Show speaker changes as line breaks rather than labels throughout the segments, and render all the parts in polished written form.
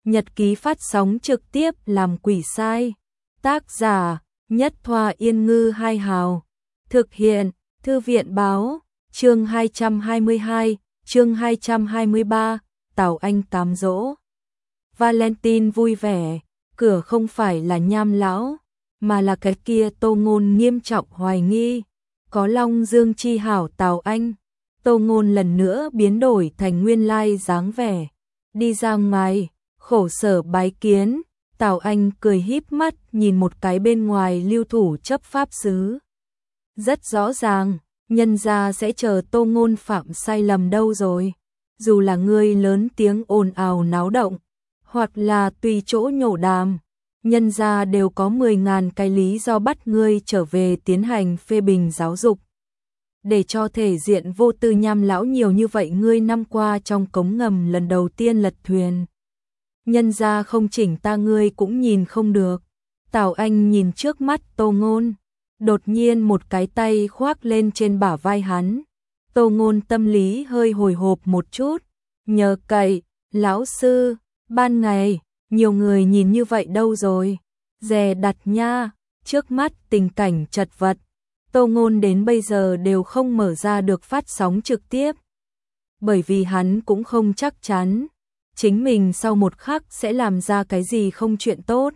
Nhật ký phát sóng trực tiếp làm quỷ sai. Tác giả Nhất Thoa Yên Ngư Hai Hào. Thực hiện Thư viện Báo. Chương 222, chương 223, Tào Anh cám dỗ. Valentine vui vẻ, cửa không phải là Nham lão, mà là cái kia Tô Ngôn nghiêm trọng hoài nghi. Có Long Dương chi hảo Tào Anh. Tô Ngôn lần nữa biến đổi thành nguyên lai dáng vẻ. Đi ra ngoài, khổ sở bái kiến. Tào Anh cười híp mắt nhìn một cái bên ngoài lưu thủ chấp pháp sứ. Rất rõ ràng, nhân gia sẽ chờ Tô Ngôn phạm sai lầm đâu rồi. Dù là ngươi lớn tiếng ồn ào náo động, hoặc là tùy chỗ nhổ đàm, nhân gia đều có 10.000 cái lý do bắt ngươi trở về tiến hành phê bình giáo dục. Để cho thể diện vô tư Nham lão nhiều như vậy, ngươi năm qua trong cống ngầm lần đầu tiên lật thuyền. Nhân gia không chỉnh ta ngươi cũng nhìn không được. Tào Anh nhìn trước mắt Tô Ngôn, đột nhiên một cái tay khoác lên trên bả vai hắn. Tô Ngôn tâm lý hơi hồi hộp một chút. Nhờ cậy, lão sư, ban ngày, nhiều người nhìn như vậy đâu rồi. Dè đặt nha, trước mắt tình cảnh chật vật. Tô Ngôn đến bây giờ đều không mở ra được phát sóng trực tiếp. Bởi vì hắn cũng không chắc chắn chính mình sau một khắc sẽ làm ra cái gì không chuyện tốt.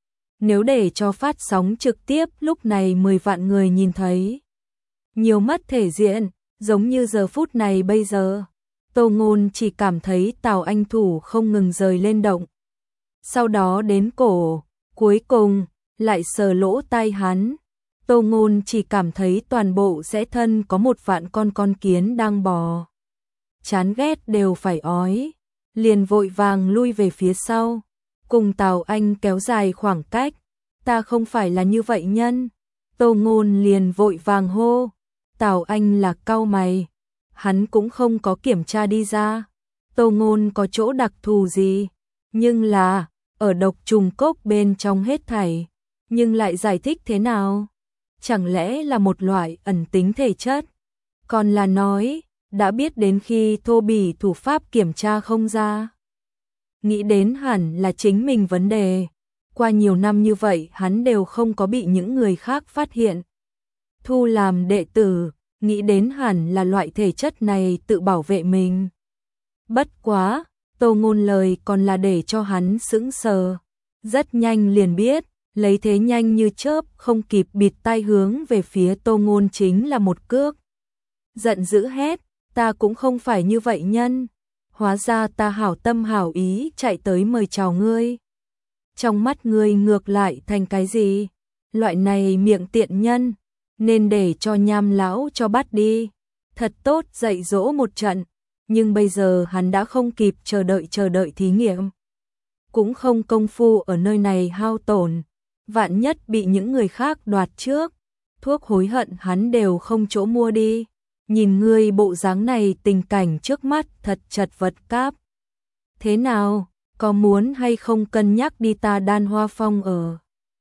Nếu để cho phát sóng trực tiếp lúc này 10 vạn người nhìn thấy, nhiều mất thể diện, giống như giờ phút này bây giờ. Tô Ngôn chỉ cảm thấy Tào Anh thủ không ngừng rời lên động. Sau đó đến cổ, cuối cùng lại sờ lỗ tai hắn. Tô Ngôn chỉ cảm thấy toàn bộ sẽ thân có 1 vạn con kiến đang bò. Chán ghét đều phải ói. Liền vội vàng lui về phía sau, cùng Tào Anh kéo dài khoảng cách. Ta không phải là như vậy nhân. Tô Ngôn liền vội vàng hô. Tào Anh là cau mày. Hắn cũng không có kiểm tra đi ra Tô Ngôn có chỗ đặc thù gì, nhưng là ở độc trùng cốc bên trong hết thảy, nhưng lại giải thích thế nào? Chẳng lẽ là một loại ẩn tính thể chất? Còn là nói đã biết đến khi thô bỉ thủ pháp kiểm tra không ra? Nghĩ đến hẳn là chính mình vấn đề. Qua nhiều năm như vậy hắn đều không có bị những người khác phát hiện. Thu làm đệ tử, nghĩ đến hẳn là loại thể chất này tự bảo vệ mình. Bất quá, Tô Ngôn lời còn là để cho hắn sững sờ. Rất nhanh liền biết, lấy thế nhanh như chớp không kịp bịt tai hướng về phía Tô Ngôn chính là một cước. Giận dữ hét, ta cũng không phải như vậy nhân. Hóa ra ta hảo tâm hảo ý chạy tới mời chào ngươi. Trong mắt ngươi ngược lại thành cái gì? Loại này miệng tiện nhân, nên để cho Nham lão cho bắt đi. Thật tốt dạy dỗ một trận, nhưng bây giờ hắn đã không kịp chờ đợi thí nghiệm. Cũng không công phu ở nơi này hao tổn, vạn nhất bị những người khác đoạt trước, thuốc hối hận hắn đều không chỗ mua đi. Nhìn ngươi bộ dáng này, tình cảnh trước mắt thật chật vật cáp. Thế nào, có muốn hay không cân nhắc đi ta Đan Hoa Phong ở?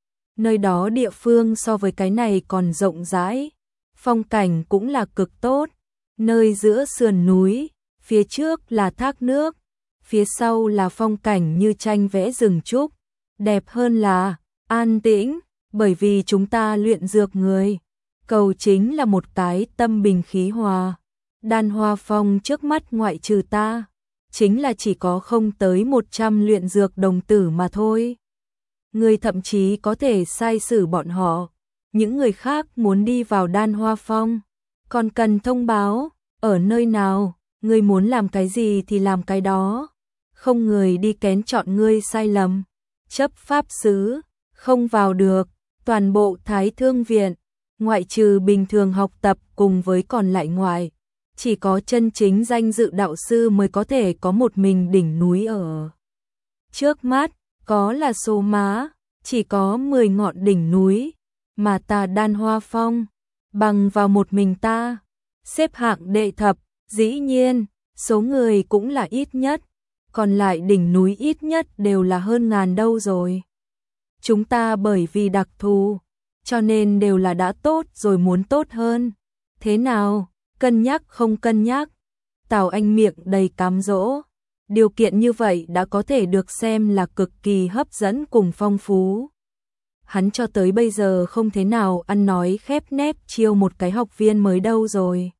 Nơi đó địa phương so với cái này còn rộng rãi, phong cảnh cũng là cực tốt. Nơi giữa sườn núi, phía trước là thác nước, phía sau là phong cảnh như tranh vẽ rừng trúc. Đẹp hơn là an tĩnh, bởi vì chúng ta luyện dược người cầu chính là một cái tâm bình khí hòa. Đan Hoa Phong trước mắt ngoại trừ ta, chính là chỉ có không tới 100 luyện dược đồng tử mà thôi. Người thậm chí có thể sai xử bọn họ. Những người khác muốn đi vào Đan Hoa Phong, còn cần thông báo, ở nơi nào, người muốn làm cái gì thì làm cái đó. Không người đi kén chọn ngươi sai lầm. Chấp pháp sứ, không vào được, toàn bộ Thái Thương Viện, ngoại trừ bình thường học tập cùng với còn lại ngoại, chỉ có chân chính danh dự đạo sư mới có thể có một mình đỉnh núi ở. Trước mắt, có là số má, chỉ có 10 ngọn đỉnh núi, mà ta Đan Hoa Phong, bằng vào một mình ta, xếp hạng đệ thập, dĩ nhiên, số người cũng là ít nhất, còn lại đỉnh núi ít nhất đều là hơn ngàn đâu rồi. Chúng ta bởi vì đặc thù, cho nên đều là đã tốt rồi muốn tốt hơn. Thế nào, cân nhắc không cân nhắc? Tào Anh miệng đầy cám dỗ. Điều kiện như vậy đã có thể được xem là cực kỳ hấp dẫn cùng phong phú. Hắn cho tới bây giờ không thế nào ăn nói khép nép chiêu một cái học viên mới đâu rồi.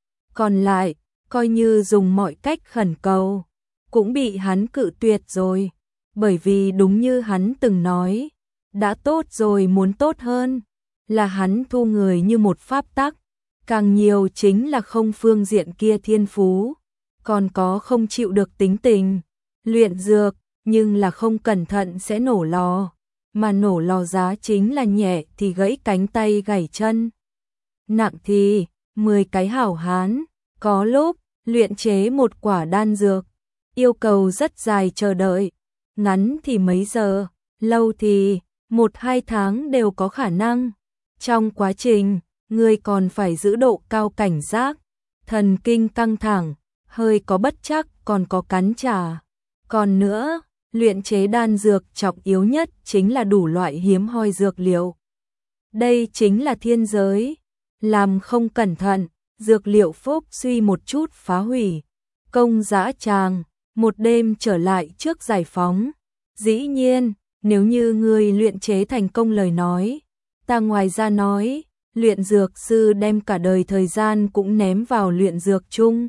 Còn lại, coi như dùng mọi cách khẩn cầu, cũng bị hắn cự tuyệt rồi. Bởi vì đúng như hắn từng nói, đã tốt rồi muốn tốt hơn, là hắn thu người như một pháp tắc, càng nhiều chính là không phương diện kia thiên phú, còn có không chịu được tính tình, luyện dược, nhưng là không cẩn thận sẽ nổ lò, mà nổ lò giá chính là nhẹ thì gãy cánh tay gãy chân, nặng thì 10 cái hảo hán, có lúc luyện chế một quả đan dược, yêu cầu rất dài chờ đợi, ngắn thì mấy giờ, lâu thì 1-2 tháng đều có khả năng. Trong quá trình, người còn phải giữ độ cao cảnh giác, thần kinh căng thẳng, hơi có bất chắc còn có cắn trả. Còn nữa, luyện chế đan dược trọng yếu nhất chính là đủ loại hiếm hoi dược liệu. Đây chính là thiên giới, làm không cẩn thận, dược liệu phúc suy một chút phá hủy, công dã tràng, một đêm trở lại trước giải phóng. Dĩ nhiên, nếu như người luyện chế thành công lời nói, ta ngoài ra nói, luyện dược sư đem cả đời thời gian cũng ném vào luyện dược chung.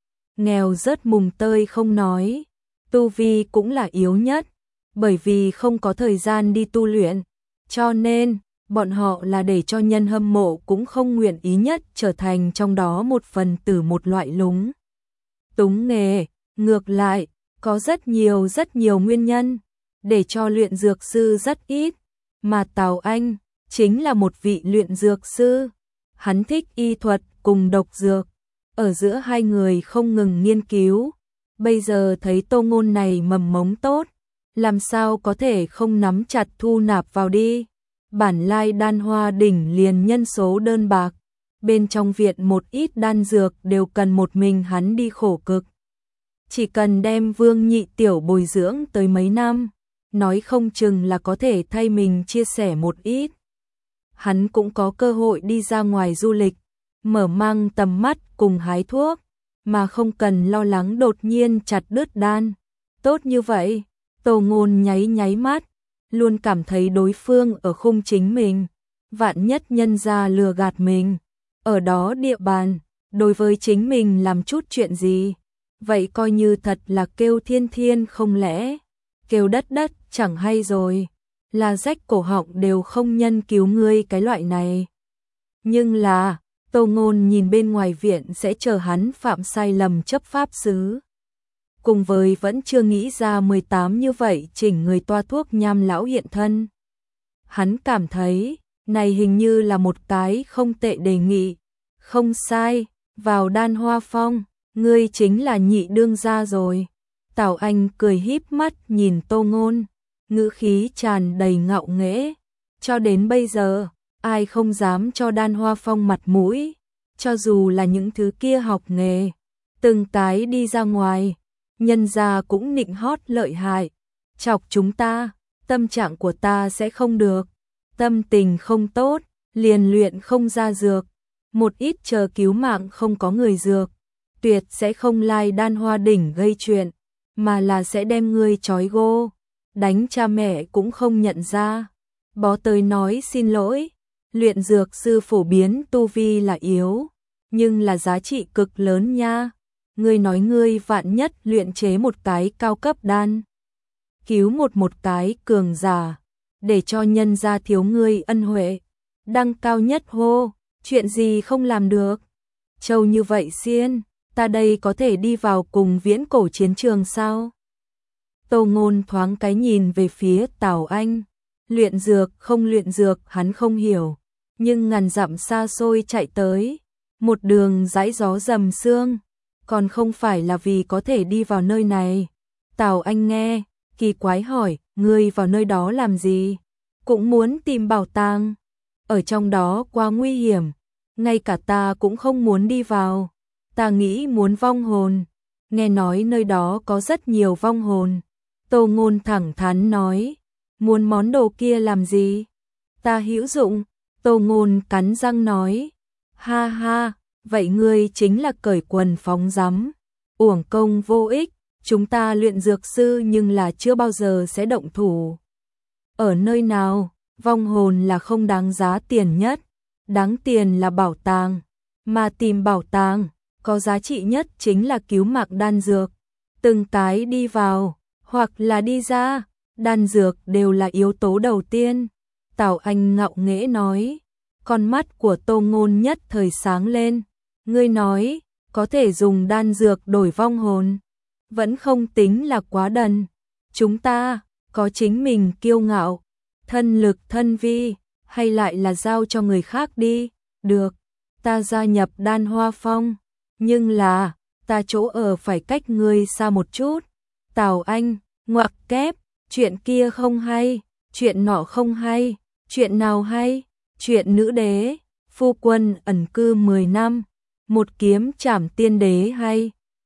Nghèo rớt mùng tơi không nói, tu vi cũng là yếu nhất, bởi vì không có thời gian đi tu luyện, cho nên bọn họ là để cho nhân hâm mộ cũng không nguyện ý nhất trở thành trong đó một phần tử một loại lúng túng nghề. Ngược lại, có rất nhiều nguyên nhân để cho luyện dược sư rất ít, mà Tào Anh chính là một vị luyện dược sư. Hắn thích y thuật cùng độc dược, ở giữa hai người không ngừng nghiên cứu. Bây giờ thấy Tô Ngôn này mầm mống tốt, làm sao có thể không nắm chặt thu nạp vào đi. Bản lai Đan Hoa đỉnh liền nhân số đơn bạc, bên trong viện một ít đan dược đều cần một mình hắn đi khổ cực. Chỉ cần đem Vương Nhị Tiểu bồi dưỡng tới mấy năm, nói không chừng là có thể thay mình chia sẻ một ít. Hắn cũng có cơ hội đi ra ngoài du lịch, mở mang tầm mắt cùng hái thuốc, mà không cần lo lắng đột nhiên chặt đứt đan. Tốt như vậy, Tô Ngôn nháy mắt, luôn cảm thấy đối phương ở khung chính mình, vạn nhất nhân ra lừa gạt mình, ở đó địa bàn, đối với chính mình làm chút chuyện gì, vậy coi như thật là kêu thiên không lẽ, kêu đất chẳng hay rồi, là rách cổ họng đều không nhân cứu ngươi cái loại này. Nhưng là, Tô Ngôn nhìn bên ngoài viện sẽ chờ hắn phạm sai lầm chấp pháp sứ. Cùng với vẫn chưa nghĩ ra 18 như vậy chỉnh người toa thuốc nham lão hiện thân. Hắn cảm thấy, này hình như là một cái không tệ đề nghị. Không sai, vào Đan Hoa Phong, ngươi chính là nhị đương gia rồi. Tào Anh cười híp mắt nhìn Tô Ngôn, ngữ khí tràn đầy ngạo nghễ. Cho đến bây giờ, ai không dám cho Đan Hoa Phong mặt mũi, cho dù là những thứ kia học nghề, từng cái đi ra ngoài, nhân gia cũng nịnh hót lợi hại, chọc chúng ta, tâm trạng của ta sẽ không được, tâm tình không tốt, liền luyện không ra dược, một ít chờ cứu mạng không có người dược, tuyệt sẽ không lai Đan Hoa đỉnh gây chuyện, mà là sẽ đem ngươi trói gô, đánh cha mẹ cũng không nhận ra. Bó tới nói xin lỗi, luyện dược sư phổ biến tu vi là yếu, nhưng là giá trị cực lớn nha. Ngươi nói ngươi vạn nhất luyện chế một cái cao cấp đan, cứu một cái cường giả, để cho nhân gia thiếu ngươi ân huệ, đăng cao nhất hô, chuyện gì không làm được. Châu như vậy xiên, ta đây có thể đi vào cùng viễn cổ chiến trường sao? Tô Ngôn thoáng cái nhìn về phía Tào Anh, luyện dược không luyện dược hắn không hiểu, nhưng ngàn dặm xa xôi chạy tới, một đường dãi gió dầm sương, còn không phải là vì có thể đi vào nơi này. Tào Anh nghe, kỳ quái hỏi, ngươi vào nơi đó làm gì? Cũng muốn tìm bảo tàng. Ở trong đó quá nguy hiểm, ngay cả ta cũng không muốn đi vào. Ta nghĩ muốn vong hồn, nghe nói nơi đó có rất nhiều vong hồn. Tô Ngôn thẳng thắn nói, muốn món đồ kia làm gì? Ta hữu dụng. Tô Ngôn cắn răng nói, ha ha, vậy ngươi chính là cởi quần phóng rắm, uổng công vô ích, chúng ta luyện dược sư nhưng là chưa bao giờ sẽ động thủ. Ở nơi nào, vong hồn là không đáng giá tiền nhất, đáng tiền là bảo tàng, mà tìm bảo tàng, có giá trị nhất chính là cứu mạng đan dược. Từng cái đi vào, hoặc là đi ra, đan dược đều là yếu tố đầu tiên. Tào Anh ngạo nghễ nói, con mắt của Tô Ngôn nhất thời sáng lên. Ngươi nói, có thể dùng đan dược đổi vong hồn, vẫn không tính là quá đần. Chúng ta, có chính mình kiêu ngạo, thân lực thân vi, hay lại là giao cho người khác đi, được, ta gia nhập Đan Hoa Phong, nhưng là, ta chỗ ở phải cách ngươi xa một chút. Tào Anh, ngoặc kép, chuyện kia không hay, chuyện nọ không hay, chuyện nào hay, chuyện nữ đế, phu quân ẩn cư 10 năm, một kiếm trảm tiên đế hay.